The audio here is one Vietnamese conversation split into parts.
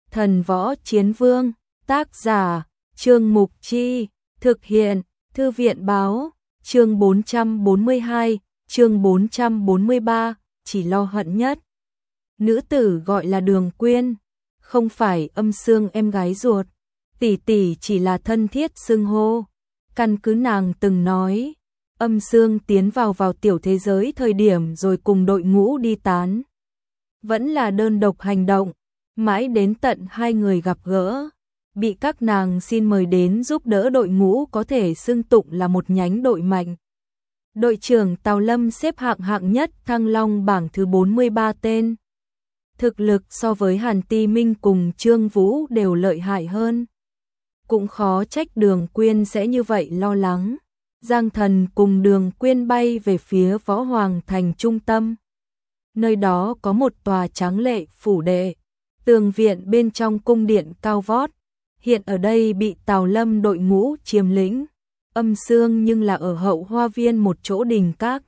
Thần võ chiến vương, tác giả, Trương Mục Chi, thực hiện, Thư viện báo, chương 442, chương 443, chỉ lo hận nhất. Nữ tử gọi là Đường Quyên, không phải Âm Sương em gái ruột, tỷ tỷ chỉ là thân thiết xưng hô. Căn cứ nàng từng nói, Âm Sương tiến vào tiểu thế giới thời điểm rồi cùng đội ngũ đi tán. Vẫn là đơn độc hành động, mãi đến tận hai người gặp gỡ, bị các nàng xin mời đến giúp đỡ đội ngũ có thể xưng tụng là một nhánh đội mạnh. Đội trưởng Tào Lâm xếp hạng nhất Thăng Long bảng thứ 43 tên. Thực lực so với Hàn Ti Minh cùng Trương Vũ đều lợi hại hơn. Cũng khó trách Đường Quyên sẽ như vậy lo lắng. Giang Thần cùng Đường Quyên bay về phía Võ Hoàng thành trung tâm. Nơi đó có một tòa tráng lệ phủ đệ, tường viện bên trong cung điện cao vót, hiện ở đây bị Tào Lâm đội ngũ chiếm lĩnh. Âm Sương nhưng là ở hậu hoa viên một chỗ đình các.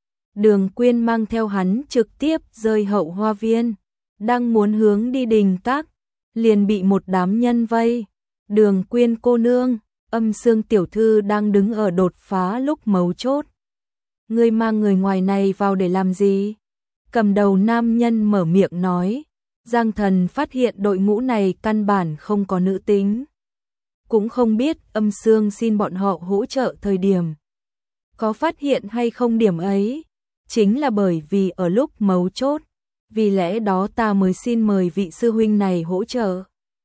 Đường Quyên mang theo hắn trực tiếp rơi hậu hoa viên, đang muốn hướng đi đình các, liền bị một đám nhân vây. Đường Quyên cô nương, Âm Sương tiểu thư đang đứng ở đột phá lúc mấu chốt. Ngươi mang người ngoài này vào để làm gì? Cầm đầu nam nhân mở miệng nói. Giang Thần phát hiện đội ngũ này căn bản không có nữ tính. Cũng không biết Âm Sương xin bọn họ hỗ trợ thời điểm. Có phát hiện hay không điểm ấy? Chính là bởi vì ở lúc mấu chốt, vì lẽ đó ta mới xin mời vị sư huynh này hỗ trợ.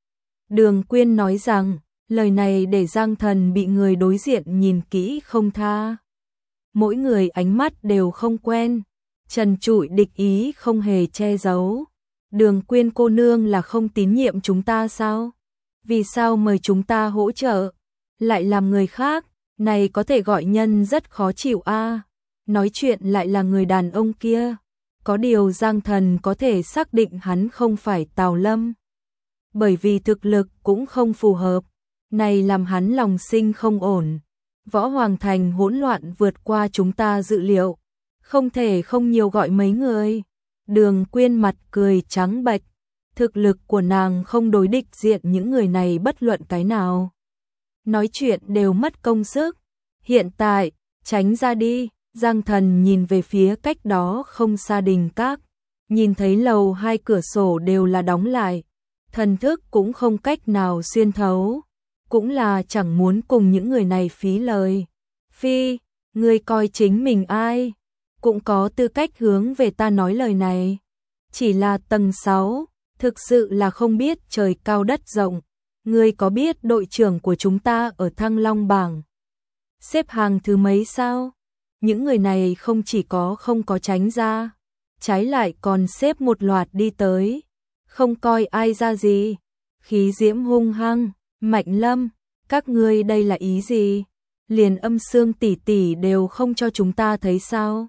Đường Quyên nói rằng, lời này để Giang Thần bị người đối diện nhìn kỹ không tha. Mỗi người ánh mắt đều không quen, trần trụi địch ý không hề che giấu. Đường Quyên cô nương là không tín nhiệm chúng ta sao? Vì sao mời chúng ta hỗ trợ? Lại làm người khác, này có thể gọi nhân rất khó chịu a. Nói chuyện lại là người đàn ông kia. Có điều Giang Thần có thể xác định hắn không phải Tào Lâm. Bởi vì thực lực cũng không phù hợp. Này làm hắn lòng sinh không ổn. Võ Hoàng thành hỗn loạn vượt qua chúng ta dự liệu. Không thể không nhiều gọi mấy người. Đường Quyên mặt cười trắng bệch, thực lực của nàng không đối địch diện những người này bất luận cái nào. Nói chuyện đều mất công sức, hiện tại, tránh ra đi. Giang Thần nhìn về phía cách đó không xa đình các, nhìn thấy lầu hai cửa sổ đều là đóng lại, thần thức cũng không cách nào xuyên thấu, cũng là chẳng muốn cùng những người này phí lời. Phi, ngươi coi chính mình ai? Cũng có tư cách hướng về ta nói lời này. Chỉ là tầng 6, thực sự là không biết trời cao đất rộng. Ngươi có biết đội trưởng của chúng ta ở Thăng Long bảng xếp hàng thứ mấy sao? Những người này không chỉ có không có tránh ra, trái lại còn xếp một loạt đi tới, không coi ai ra gì. Khí diễm hung hăng, Mạnh Lâm, các ngươi đây là ý gì? Liền Âm Sương tỷ tỷ đều không cho chúng ta thấy sao?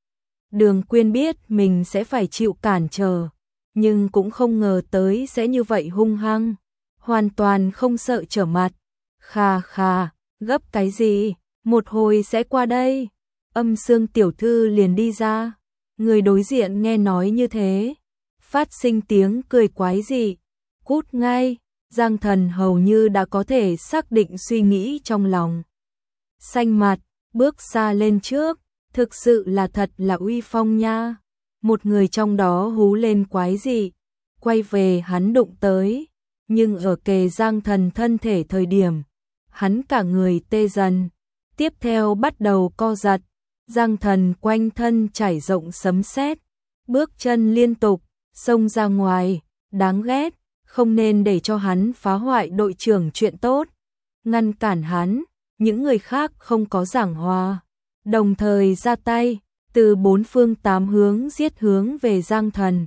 Đường Quyên biết mình sẽ phải chịu cản trở, nhưng cũng không ngờ tới sẽ như vậy hung hăng, hoàn toàn không sợ trở mặt. Khà khà, gấp cái gì, một hồi sẽ qua đây. Âm Sương tiểu thư liền đi ra, người đối diện nghe nói như thế, phát sinh tiếng cười quái dị, cút ngay. Giang Thần hầu như đã có thể xác định suy nghĩ trong lòng. Xanh mặt, bước xa lên trước. Thực sự là thật là uy phong nha. Một người trong đó hú lên quái dị, quay về hắn đụng tới, nhưng ở kề Giang Thần thân thể thời điểm, hắn cả người tê dần, tiếp theo bắt đầu co giật. Giang Thần quanh thân trải rộng sấm sét, bước chân liên tục, xông ra ngoài, đáng ghét, không nên để cho hắn phá hoại đội trưởng chuyện tốt. Ngăn cản hắn, những người khác không có giảng hòa. Đồng thời ra tay, từ bốn phương tám hướng giết hướng về Giang Thần.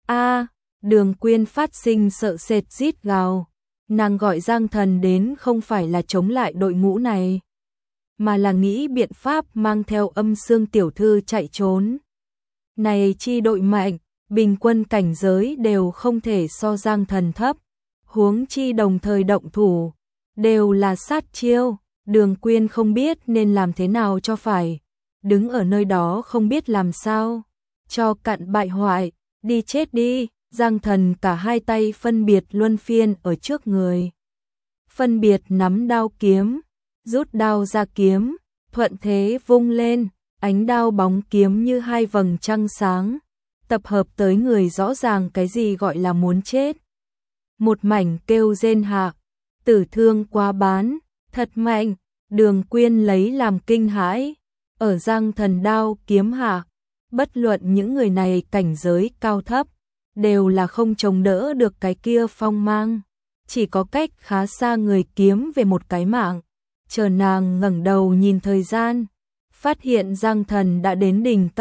Đường Quyên phát sinh sợ sệt rít gào. Nàng gọi Giang Thần đến không phải là chống lại đội ngũ này, mà là nghĩ biện pháp mang theo Âm Sương tiểu thư chạy trốn. Này chi đội mạnh, bình quân cảnh giới đều không thể so Giang Thần thấp, huống chi đồng thời động thủ, đều là sát chiêu. Đường Quyên không biết nên làm thế nào cho phải, đứng ở nơi đó không biết làm sao, cho cặn bại hoại, đi chết đi. Giang Thần cả hai tay phân biệt luân phiên ở trước người. Phân biệt nắm đao kiếm, rút đao ra kiếm, thuận thế vung lên, ánh đao bóng kiếm như hai vầng trăng sáng, tập hợp tới người rõ ràng cái gì gọi là muốn chết. Một mảnh kêu rên hạ, tử thương quá bán, thật mạnh, Đường Quyên lấy làm kinh hãi, ở Giang Thần đao kiếm hạ, bất luận những người này cảnh giới cao thấp, đều là không chống đỡ được cái kia phong mang, chỉ có cách khá xa người kiếm về một cái mạng. Chờ nàng ngẩng đầu nhìn thời gian, phát hiện Giang Thần đã đến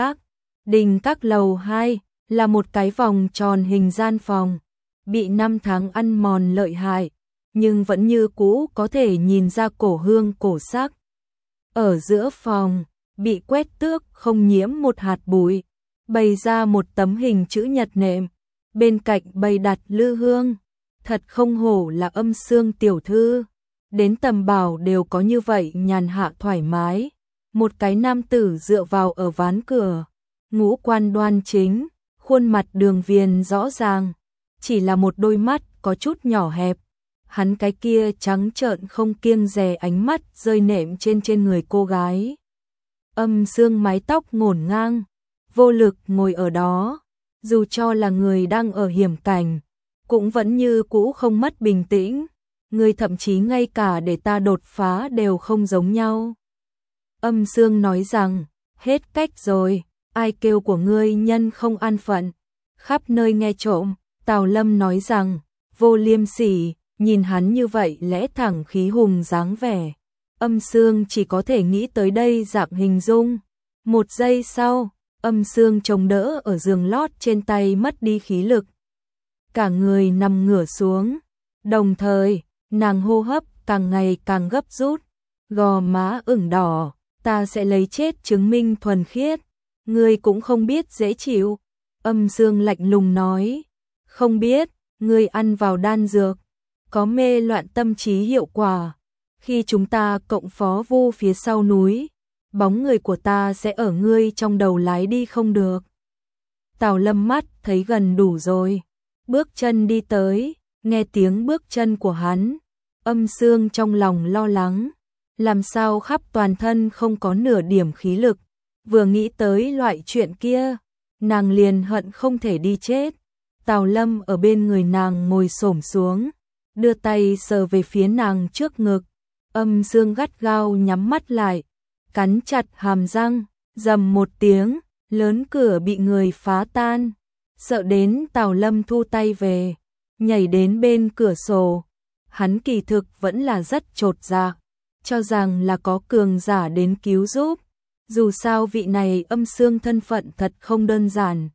Đình Các lầu 2 là một cái vòng tròn hình gian phòng, bị 5 tháng ăn mòn lợi hại, nhưng vẫn như cũ có thể nhìn ra cổ hương cổ sắc. Ở giữa phòng, bị quét tước không nhiễm một hạt bụi, bày ra một tấm hình chữ nhật nệm, bên cạnh bày đặt lư hương, thật không hổ là Âm Xương tiểu thư, đến tầm bảo đều có như vậy nhàn hạ thoải mái. Một cái nam tử dựa vào ở ván cửa, ngũ quan đoan chính, khuôn mặt đường viền rõ ràng, chỉ là một đôi mắt có chút nhỏ hẹp. Hắn cái kia trắng trợn không kiêng dè ánh mắt rơi nệm trên người cô gái. Âm Xương mái tóc ngổn ngang, vô lực ngồi ở đó, dù cho là người đang ở hiểm cảnh, cũng vẫn như cũ không mất bình tĩnh, người thậm chí ngay cả để ta đột phá đều không giống nhau. Âm Xương nói rằng, hết cách rồi, ai kêu của ngươi nhân không an phận, khắp nơi nghe trộm. Tào Lâm nói rằng, vô liêm sỉ, nhìn hắn như vậy lẽ thẳng khí hùng dáng vẻ. Âm Xương chỉ có thể nghĩ tới đây dạng hình dung. Một giây sau, Âm Xương chống đỡ ở giường lót trên tay mất đi khí lực. Cả người nằm ngửa xuống, đồng thời, nàng hô hấp càng ngày càng gấp rút, gò má ửng đỏ, ta sẽ lấy chết chứng minh thuần khiết, ngươi cũng không biết dễ chịu. Âm Xương lạnh lùng nói, không biết, ngươi ăn vào đan dược, có mê loạn tâm trí hiệu quả. Khi chúng ta cộng phó vu phía sau núi, bóng người của ta sẽ ở ngươi trong đầu lái đi không được. Tào Lâm mắt thấy gần đủ rồi, bước chân đi tới, nghe tiếng bước chân của hắn, Âm Xương trong lòng lo lắng, làm sao khắp toàn thân không có nửa điểm khí lực, vừa nghĩ tới loại chuyện kia, nàng liền hận không thể đi chết. Tào Lâm ở bên người nàng ngồi xổm xuống, đưa tay sờ về phía nàng trước ngực, Âm Xương gắt gao nhắm mắt lại, cắn chặt hàm răng, rầm một tiếng, lớn cửa bị người phá tan, sợ đến Tào Lâm thu tay về, nhảy đến bên cửa sổ. Hắn kỳ thực vẫn là rất chột dạ, cho rằng là có cường giả đến cứu giúp, dù sao vị này Âm Xương thân phận thật không đơn giản.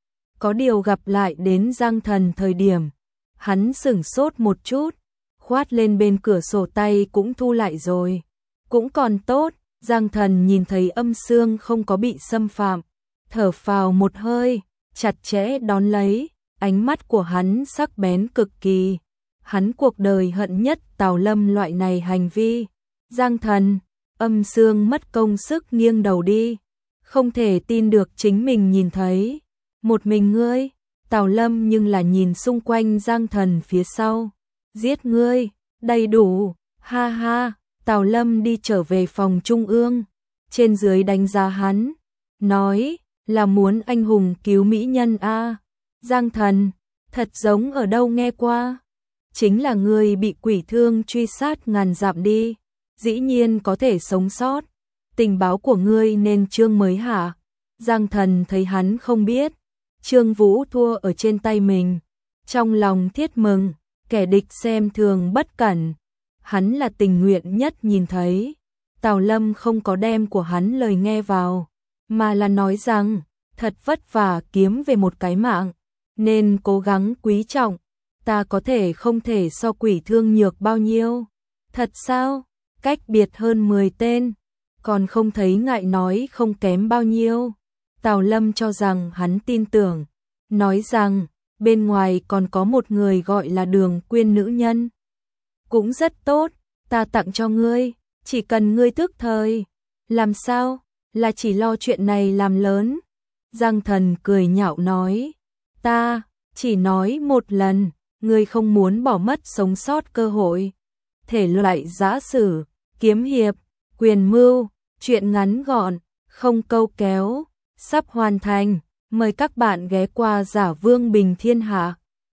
Có điều gặp lại đến Giang Thần thời điểm, hắn sửng sốt một chút, khoát lên bên cửa sổ tay cũng thu lại rồi. Cũng còn tốt, Giang Thần nhìn thấy Âm Xương không có bị xâm phạm, thở phào một hơi, chặt chẽ đón lấy, ánh mắt của hắn sắc bén cực kỳ. Hắn cuộc đời hận nhất Tào Lâm loại này hành vi. Giang Thần, Âm Xương mất công sức nghiêng đầu đi, không thể tin được chính mình nhìn thấy. Một mình ngươi, Tào Lâm nhưng là nhìn xung quanh Giang Thần phía sau. Giết ngươi, đầy đủ, ha ha. Tào Lâm đi trở về phòng trung ương, trên dưới đánh giá hắn, nói là muốn anh hùng cứu mỹ nhân a. Giang Thần, thật giống ở đâu nghe qua, chính là người bị quỷ thương truy sát ngàn dặm đi, dĩ nhiên có thể sống sót, tình báo của ngươi nên Trương mới hả? Giang Thần thấy hắn không biết, Trương Vũ thua ở trên tay mình, trong lòng thiết mừng, kẻ địch xem thường bất cẩn, hắn là tình nguyện nhất nhìn thấy. Tào Lâm không có đem của hắn lời nghe vào, mà là nói rằng, thật vất vả kiếm về một cái mạng, nên cố gắng quý trọng, ta có thể không thể so quỷ thương nhược bao nhiêu. Thật sao? Cách biệt hơn 10 tên, còn không thấy ngại nói không kém bao nhiêu. Tào Lâm cho rằng hắn tin tưởng, nói rằng, bên ngoài còn có một người gọi là Đường Quyên nữ nhân. Cũng rất tốt, ta tặng cho ngươi, chỉ cần ngươi tức thời. Làm sao? Là chỉ lo chuyện này làm lớn. Giang Thần cười nhạo nói, ta, chỉ nói một lần, ngươi không muốn bỏ mất sống sót cơ hội. Thể loại giã sử, kiếm hiệp, quyền mưu, truyện ngắn gọn, không câu kéo, sắp hoàn thành. Mời các bạn ghé qua Giả Vương Bình Thiên Hạ.